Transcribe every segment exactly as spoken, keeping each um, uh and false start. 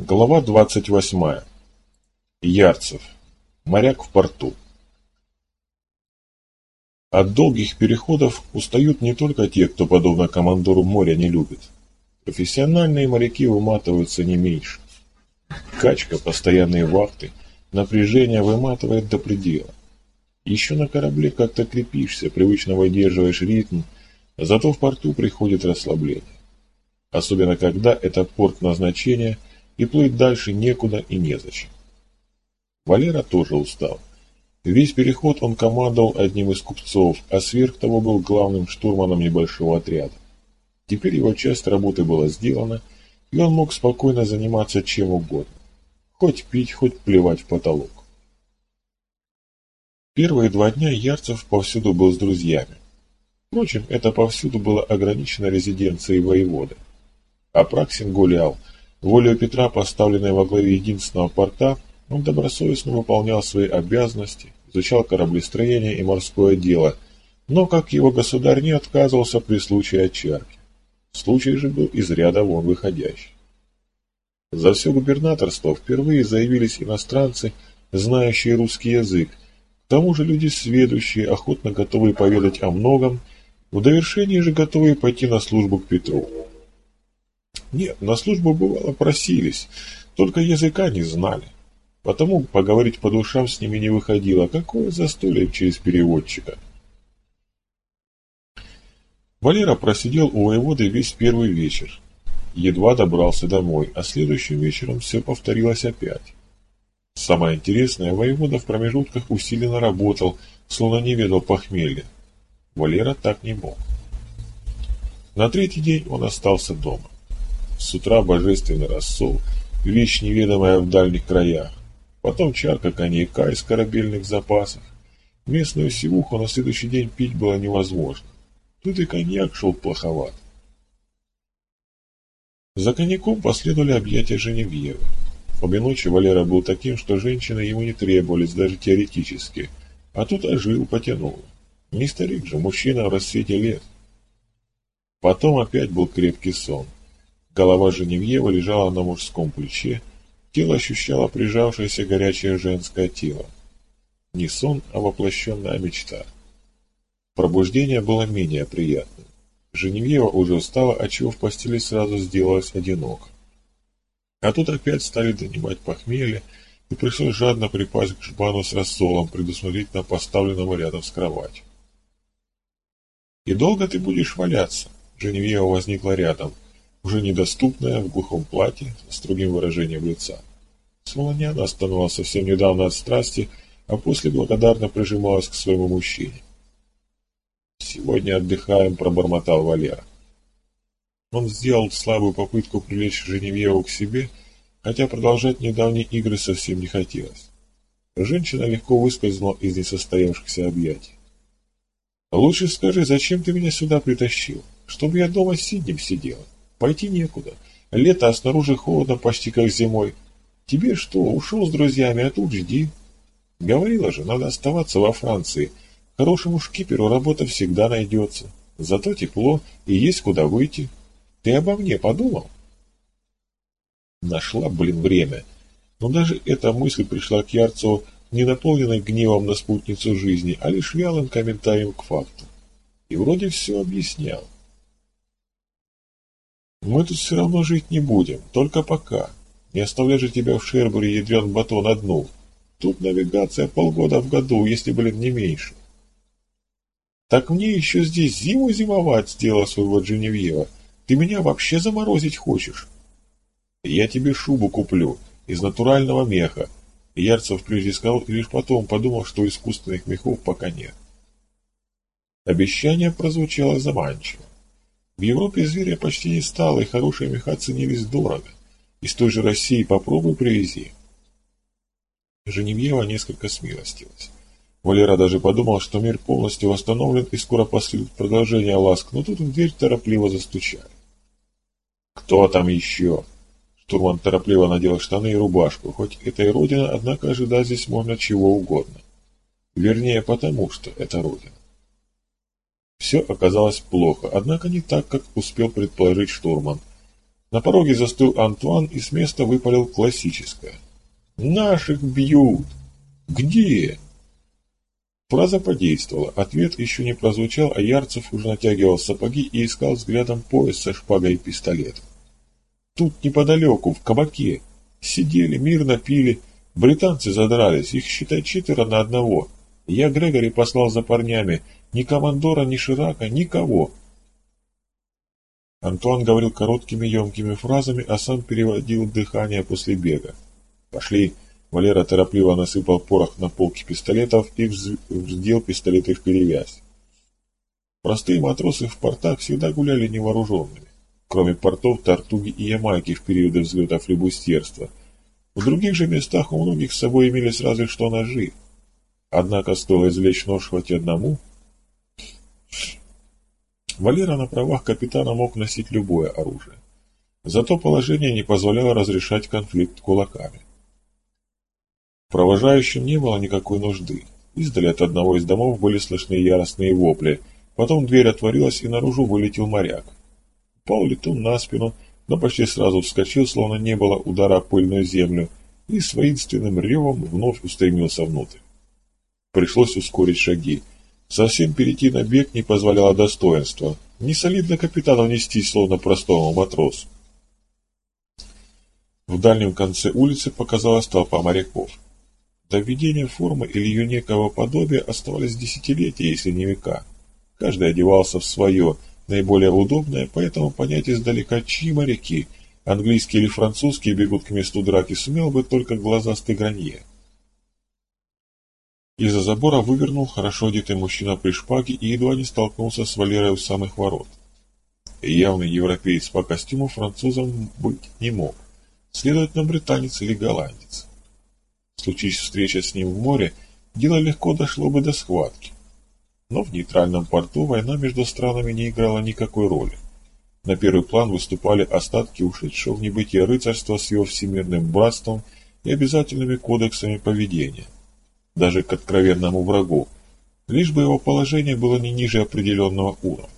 Глава двадцать восьмая. Ярцев. Моряк в порту. От долгих переходов устают не только те, кто, подобно командору, моря не любит. Профессиональные моряки выматываются не меньше. Качка, постоянные вахты, напряжение выматывает до предела. Еще на корабле как-то крепишься, привычно выдерживаешь ритм, зато в порту приходит расслабление. Особенно когда это порт назначения, и плыть дальше некуда и незачем. Валера тоже устал. Весь переход он командовал одним из купцов, а сверх того был главным штурманом небольшого отряда. Теперь его часть работы была сделана, и он мог спокойно заниматься чем угодно. Хоть пить, хоть плевать в потолок. Первые два дня Ярцев повсюду был с друзьями. Впрочем, это повсюду было ограничено резиденцией воеводы. Апраксин гулял. Волею Петра, поставленной во главе единственного порта, он добросовестно выполнял свои обязанности, изучал кораблестроение и морское дело, но, как его государь, не отказывался при случае отчарки. Случай же был из ряда вон выходящий. За все губернаторство впервые заявились иностранцы, знающие русский язык, к тому же люди сведущие, охотно готовые поведать о многом, в довершении же готовые пойти на службу к Петру. Нет, на службу бывало просились, только языка не знали. Потому поговорить по душам с ними не выходило. Какое застолье через переводчика. Валера просидел у воеводы весь первый вечер. Едва добрался домой, а следующим вечером все повторилось опять. Самое интересное, воевода в промежутках усиленно работал, словно не ведал похмелья. Валера так не мог. На третий день он остался дома. С утра божественный рассол, вещь неведомая в дальних краях. Потом чарка коньяка из корабельных запасов. Местную сивуху на следующий день пить было невозможно. Тут и коньяк шел плоховат. За коньяком последовали объятия Женевьевы. Обе ночи Валера был таким, что женщины ему не требовались даже теоретически. А тут ожил, потянул. Не старик же, мужчина в расцвете лет. Потом опять был крепкий сон. Голова Женевьевы лежала на мужском плече, тело ощущало прижавшееся горячее женское тело. Не сон, а воплощенная мечта. Пробуждение было менее приятным. Женевьева уже устала, отчего в постели сразу сделалась одиноко. А тут опять стали донимать похмелье, и пришлось жадно припасть к жбану с рассолом, предусмотрительно поставленному рядом с кроватью. «И долго ты будешь валяться?» Женевьева возникла рядом, уже недоступная, в глухом платье, с строгим выражением лица. Словно не она становилась совсем недавно от страсти, а после благодарно прижималась к своему мужчине. «Сегодня отдыхаем», — пробормотал Валера. Он сделал слабую попытку привлечь Женевьеву к себе, хотя продолжать недавние игры совсем не хотелось. Женщина легко выскользнула из несостоявшихся объятий. «Лучше скажи, зачем ты меня сюда притащил? Чтобы я дома сиднем сидела. Пойти некуда. Лето, а снаружи холодно, почти как зимой. Тебе что, ушел с друзьями, а тут жди. Говорила же, надо оставаться во Франции. Хорошему шкиперу работа всегда найдется. Зато тепло и есть куда выйти. Ты обо мне подумал?» Нашла, блин, время. Но даже эта мысль пришла к Ярцеву не наполненной гневом на спутницу жизни, а лишь вялым комментарием к факту. И вроде все объяснял. «Мы тут все равно жить не будем, только пока. Не оставляй же тебя в Шербуре ядрен батон одну. Тут навигация полгода в году, если, блин, не меньше». «Так мне еще здесь зиму зимовать», — сделала свой вывод Женевьева. «Ты меня вообще заморозить хочешь?» «Я тебе шубу куплю, из натурального меха». Ярцев прежде сказал и лишь потом подумал, что искусственных мехов пока нет. Обещание прозвучало заманчиво. В Европе зверя почти не стало, и хорошие меха ценились дорого. Из той же России попробуй привези. Женевьева несколько смилостилась. Валера даже подумал, что мир полностью восстановлен и скоро последует продолжение ласк, но тут в дверь торопливо застучали. «Кто там еще?» Штурман торопливо надел штаны и рубашку, хоть это и родина, однако ожидать здесь можно чего угодно. Вернее, потому что это родина. Все оказалось плохо, однако не так, как успел предположить штурман. На пороге застыл Антуан и с места выпалил классическое. «Наших бьют! Где?» Фраза подействовала, ответ еще не прозвучал, а Ярцев уже натягивал сапоги и искал взглядом пояс со шпагой и пистолетом. Тут неподалеку, в кабаке, сидели, мирно пили, британцы задрались, их, считай, четверо на одного. Я Грегори послал за парнями, ни командора, ни Ширака, никого. Антуан говорил короткими емкими фразами, а сам переводил дыхание после бега. «Пошли!» Валера торопливо насыпал порох на полки пистолетов и вздел пистолеты вперевязь. Простые матросы в портах всегда гуляли невооруженными, кроме портов Тартуги и Ямайки в периоды взлета флибустерства. В других же местах у многих с собой имелись разве что ножи. Однако стоило извлечь нож хоть одному. Валера на правах капитана мог носить любое оружие. Зато положение не позволяло разрешать конфликт кулаками. Провожающим не было никакой нужды. Издали от одного из домов были слышны яростные вопли. Потом дверь отворилась, и наружу вылетел моряк. Упал летун на спину, но почти сразу вскочил, словно не было удара о пыльную землю, и с воинственным ревом вновь устремился внутрь. Пришлось ускорить шаги. Совсем перейти на бег не позволяло достоинство. Не солидно капитану нестись, словно простому матросу. В дальнем конце улицы показалась толпа моряков. До введения формы или ее некого подобия оставались десятилетия, если не века. Каждый одевался в свое, наиболее удобное, поэтому понять издалека, чьи моряки, английские или французские, бегут к месту драки, сумел бы только глазастый Гранье. Из-за забора вывернул хорошо одетый мужчина при шпаге и едва не столкнулся с Валерой у самых ворот. Явный европеец по костюму французом быть не мог, следовательно, британец или голландец. Случись встреча с ним в море, дело легко дошло бы до схватки. Но в нейтральном порту война между странами не играла никакой роли. На первый план выступали остатки ушедшего в небытие рыцарства с его всемирным братством и обязательными кодексами поведения. Даже к откровенному врагу, лишь бы его положение было не ниже определенного уровня.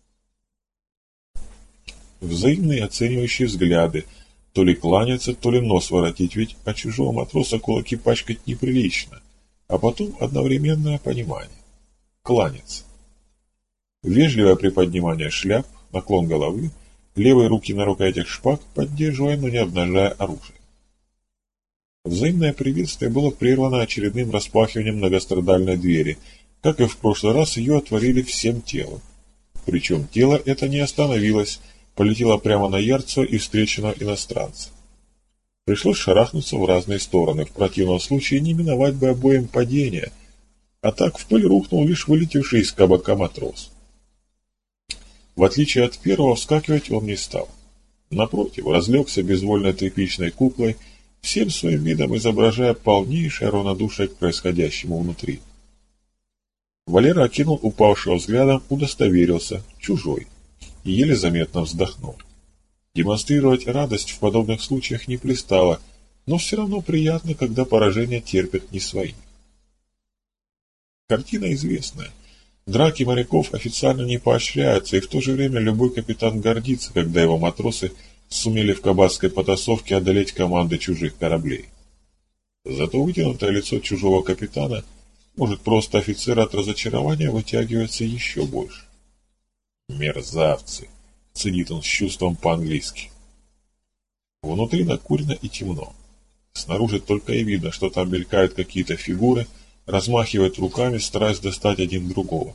Взаимные оценивающие взгляды, то ли кланяться, то ли нос воротить, ведь от чужого матроса кулаки пачкать неприлично, а потом одновременное понимание. Кланяться. Вежливое приподнимание шляп, наклон головы, левые руки на рукоятях шпаг, поддерживая, но не обнажая оружие. Взаимное приветствие было прервано очередным распахиванием многострадальной двери. Как и в прошлый раз, ее отворили всем телом. Причем тело это не остановилось, полетело прямо на Ярцева и встречено иностранца. Пришлось шарахнуться в разные стороны, в противном случае не миновать бы обоим падения, а так в пыль рухнул лишь вылетевший из кабака матрос. В отличие от первого, вскакивать он не стал. Напротив, разлегся безвольной тряпичной куклой, всем своим видом изображая полнейшее равнодушие к происходящему внутри. Валера окинул упавшего взглядом, удостоверился, чужой, и еле заметно вздохнул. Демонстрировать радость в подобных случаях не пристало, но все равно приятно, когда поражение терпят не свои. Картина известная. Драки моряков официально не поощряются, и в то же время любой капитан гордится, когда его матросы сумели в кабацкой потасовке одолеть команды чужих кораблей. Зато вытянутое лицо чужого капитана, может, просто офицера от разочарования, вытягивается еще больше. «Мерзавцы!» — цедит он с чувством по-английски. Внутри накурено и темно. Снаружи только и видно, что там мелькают какие-то фигуры, размахивают руками, стараясь достать один другого.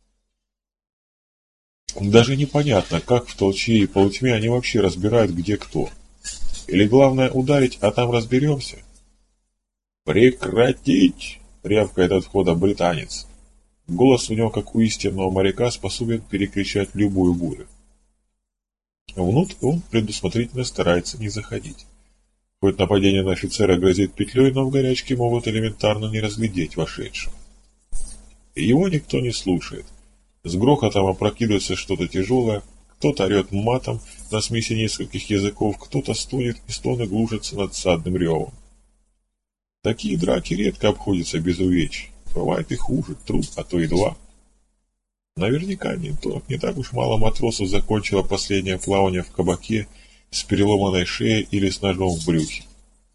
Даже непонятно, как в толчье и полутьме они вообще разбирают, где кто. Или главное ударить, а там разберемся? «Прекратить!» — рявкает от входа британец. Голос у него, как у истинного моряка, способен перекричать любую бурю. Внутрь он предусмотрительно старается не заходить. Хоть нападение на офицера грозит петлей, но в горячке могут элементарно не разглядеть вошедшего. Его никто не слушает. С грохотом опрокидывается что-то тяжелое, кто-то орет матом на смеси нескольких языков, кто-то стонет, и стоны глушатся над садным ревом. Такие драки редко обходятся без увечий. Бывает и хуже, труп, а то и два. Наверняка не, то, не так уж мало матросов закончило последнее плавание в кабаке, с переломанной шеей или с ножом в брюхе.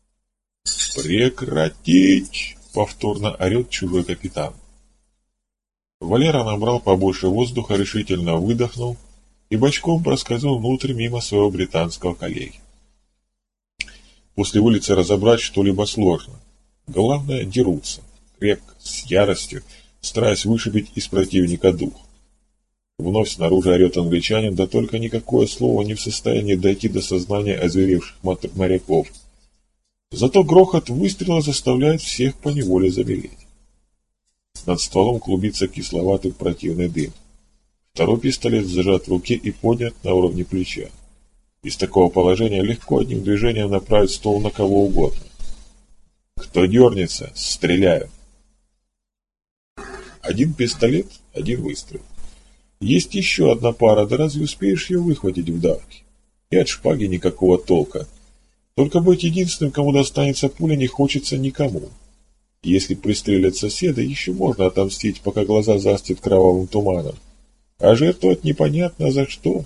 «Прекратить!» — повторно орет чужой капитан. Валера набрал побольше воздуха, решительно выдохнул и бочком проскользнул внутрь мимо своего британского коллеги. После улицы разобрать что-либо сложно. Главное, дерутся, крепко, с яростью, стараясь вышибить из противника дух. Вновь снаружи орет англичанин, да только никакое слово не в состоянии дойти до сознания озверевших моряков. Зато грохот выстрела заставляет всех поневоле замереть. Над стволом клубится кисловатый противный дым. Второй пистолет зажат в руке и поднят на уровне плеча. Из такого положения легко одним движением направить ствол на кого угодно. Кто дернется, стреляю. Один пистолет, один выстрел. Есть еще одна пара, да разве успеешь ее выхватить в давке? И от шпаги никакого толка. Только быть единственным, кому достанется пуля, не хочется никому. Если пристрелят соседа, еще можно отомстить, пока глаза застят кровавым туманом. А жертвовать непонятно за что.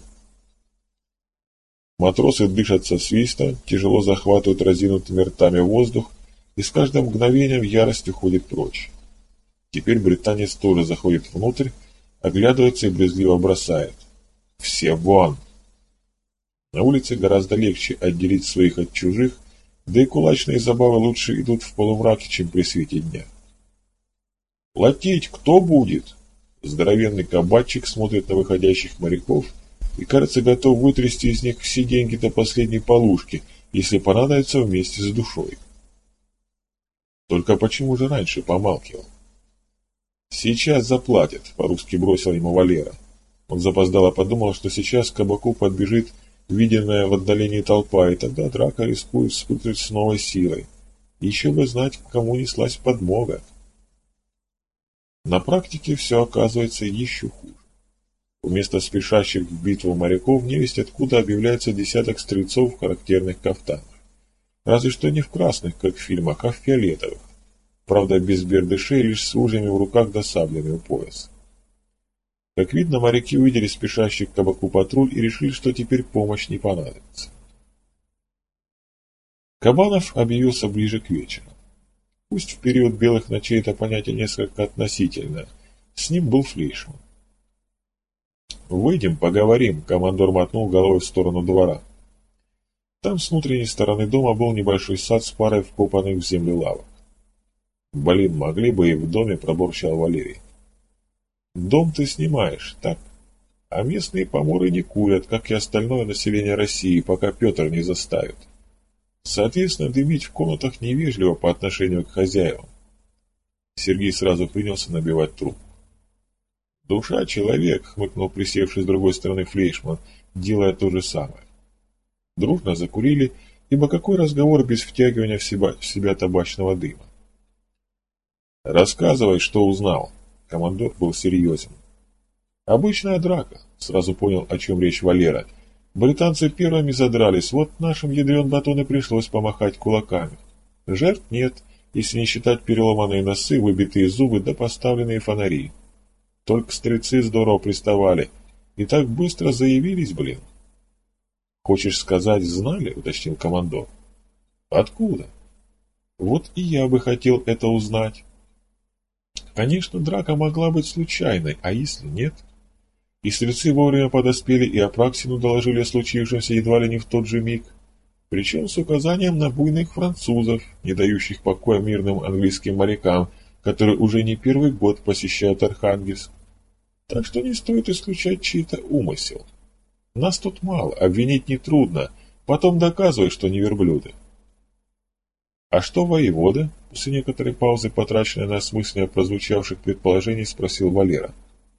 Матросы дышат со свистом, тяжело захватывают разинутыми ртами воздух и с каждым мгновением ярость уходит прочь. Теперь британец тоже заходит внутрь, оглядывается и брезгливо бросает. «Все вон!» На улице гораздо легче отделить своих от чужих, да и кулачные забавы лучше идут в полумраке, чем при свете дня. «Платить кто будет?» Здоровенный кабачик смотрит на выходящих моряков и, кажется, готов вытрясти из них все деньги до последней полушки, если понадобится, вместе с душой. Только почему же раньше помалкивал? «Сейчас заплатят», — по-русски бросил ему Валера. Он запоздало подумал, что сейчас к кабаку подбежит виденная в отдалении толпа, и тогда драка рискует вспыхнуть с новой силой. Еще бы знать, к кому неслась подмога. На практике все оказывается еще хуже. Вместо спешащих в битву моряков невесть откуда объявляется десяток стрельцов в характерных кафтанах. Разве что не в красных, как в фильмах, а в фиолетовых. Правда, без бердышей, лишь с ружьями в руках да саблями у пояса. Как видно, моряки увидели спешащий к кабаку патруль и решили, что теперь помощь не понадобится. Кабанов объявился ближе к вечеру. Пусть в период белых ночей это понятие несколько относительно. С ним был Флейшман. «Выйдем, поговорим», — командор мотнул головой в сторону двора. Там с внутренней стороны дома был небольшой сад с парой вкопанных в землю лавок. «Блин, могли бы и в доме», — пробурчал Валерий. «Дом ты снимаешь, так? А местные поморы не курят, как и остальное население России, пока Петр не заставит. Соответственно, дымить в комнатах невежливо по отношению к хозяевам». Сергей сразу принялся набивать трубку. «Душа человек», — хмыкнул присевший с другой стороны Флейшман, делая то же самое. Дружно закурили, ибо какой разговор без втягивания в себя, в себя табачного дыма? «Рассказывай, что узнал». Командор был серьезен. «Обычная драка», — сразу понял, о чем речь Валера. «Британцы первыми задрались, вот нашим ядрен батон и пришлось помахать кулаками. Жертв нет, если не считать переломанные носы, выбитые зубы да поставленные фонари. Только стрельцы здорово приставали, и так быстро заявились, блин». «Хочешь сказать, знали?» — уточнил командор. «Откуда?» «Вот и я бы хотел это узнать». Конечно, драка могла быть случайной, а если нет? И стрельцы вовремя подоспели и Апраксину доложили о случившемся едва ли не в тот же миг, причем с указанием на буйных французов, не дающих покоя мирным английским морякам, которые уже не первый год посещают Архангельск. Так что не стоит исключать чей-то умысел. Нас тут мало, обвинить нетрудно, потом доказывай, что не верблюды. «А что воевода?» — после некоторой паузы, потраченной на осмысление прозвучавших предположений, спросил Валера.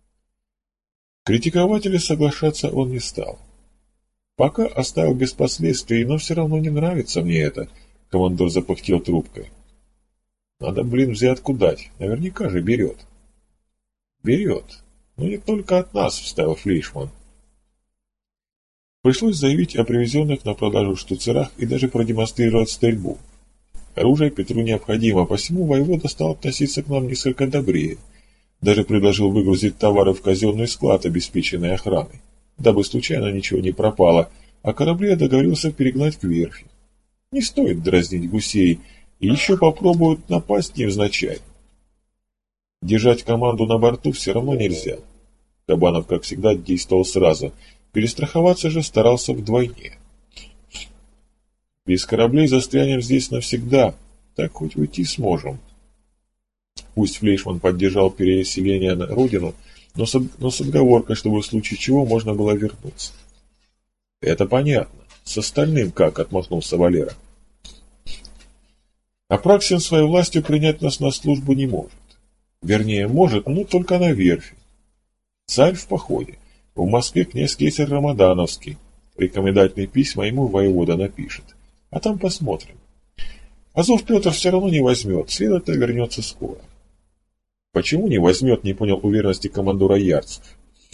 Критиковать или соглашаться он не стал. «Пока оставил без последствий, но все равно не нравится мне это», — командор запыхтел трубкой. «Надо, блин, взятку дать, наверняка же берет». «Берет, но не только от нас», — вставил Флейшман. Пришлось заявить о привезенных на продажу штуцерах и даже продемонстрировать стрельбу. Оружие Петру необходимо, посему воевода стал относиться к нам несколько добрее. Даже предложил выгрузить товары в казенный склад, обеспеченный охраной, дабы случайно ничего не пропало, а корабли я договорился перегнать к верфи. Не стоит дразнить гусей, и еще попробуют напасть невзначай. Держать команду на борту все равно нельзя. Кабанов, как всегда, действовал сразу, перестраховаться же старался вдвойне. Без кораблей застрянем здесь навсегда, так хоть уйти сможем. Пусть Флейшман поддержал переселение на родину, но с, но с отговоркой, чтобы в случае чего можно было вернуться. Это понятно. С остальным как, отмахнулся Валера. Апраксин своей властью принять нас на службу не может. Вернее, может, но только на верфи. Царь в походе. В Москве князь-кейсарь Рамадановский. Рекомендательные письма ему воевода напишет. А там посмотрим. Азов Петр все равно не возьмет, следовательно вернется скоро. Почему не возьмет, не понял уверенности командора Ярцев.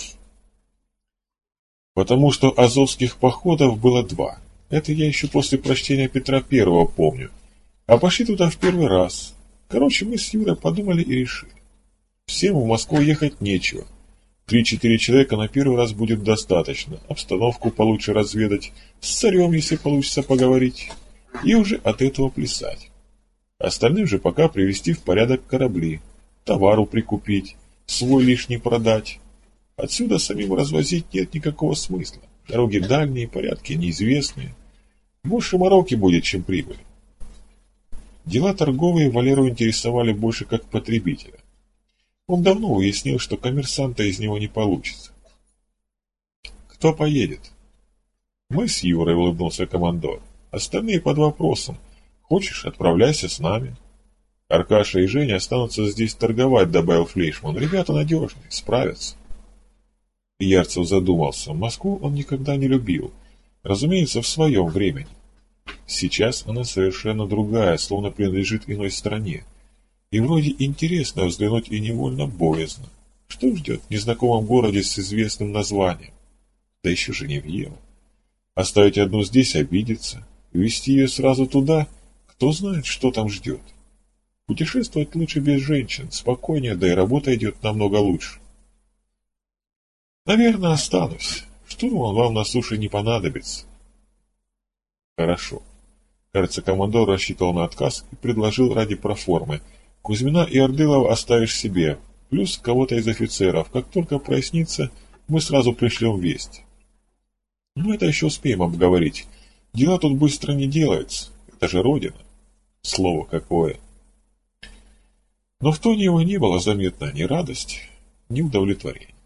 Потому что азовских походов было два. Это я еще после прочтения Петра Первого помню. А пошли туда в первый раз. Короче, мы с Юрой подумали и решили. Всем в Москву ехать нечего. Три-четыре человека на первый раз будет достаточно. Обстановку получше разведать. С царем, если получится поговорить. И уже от этого плясать. Остальным же пока привести в порядок корабли. Товару прикупить. Свой лишний продать. Отсюда самим развозить нет никакого смысла. Дороги дальние, порядки неизвестные. Больше мороки будет, чем прибыли. Дела торговые Валеру интересовали больше как потребителя. Он давно уяснил, что коммерсанта из него не получится. Кто поедет? Мы с Юрой, улыбнулся командор. Остальные под вопросом. Хочешь, отправляйся с нами. Аркаша и Женя останутся здесь торговать, добавил Флейшман. Ребята надежные, справятся. Ярцев задумался. Москву он никогда не любил. Разумеется, в своем времени. Сейчас она совершенно другая, словно принадлежит иной стране. И вроде интересно взглянуть и невольно боязно. Что ждет в незнакомом городе с известным названием? Да еще Женевьева. Оставить одну здесь обидеться. Везти ее сразу туда, кто знает, что там ждет. Путешествовать лучше без женщин, спокойнее, да и работа идет намного лучше. Наверное, останусь. Штурман вам на суше не понадобится. Хорошо. Кажется, командор рассчитывал на отказ и предложил ради проформы. Кузьмина и Ордылова оставишь себе, плюс кого-то из офицеров. Как только прояснится, мы сразу пришлем весть. Ну, это еще успеем обговорить. Дела тут быстро не делаются. Это же Родина. Слово какое. Но в тоне его не было заметно ни радость, ни удовлетворение.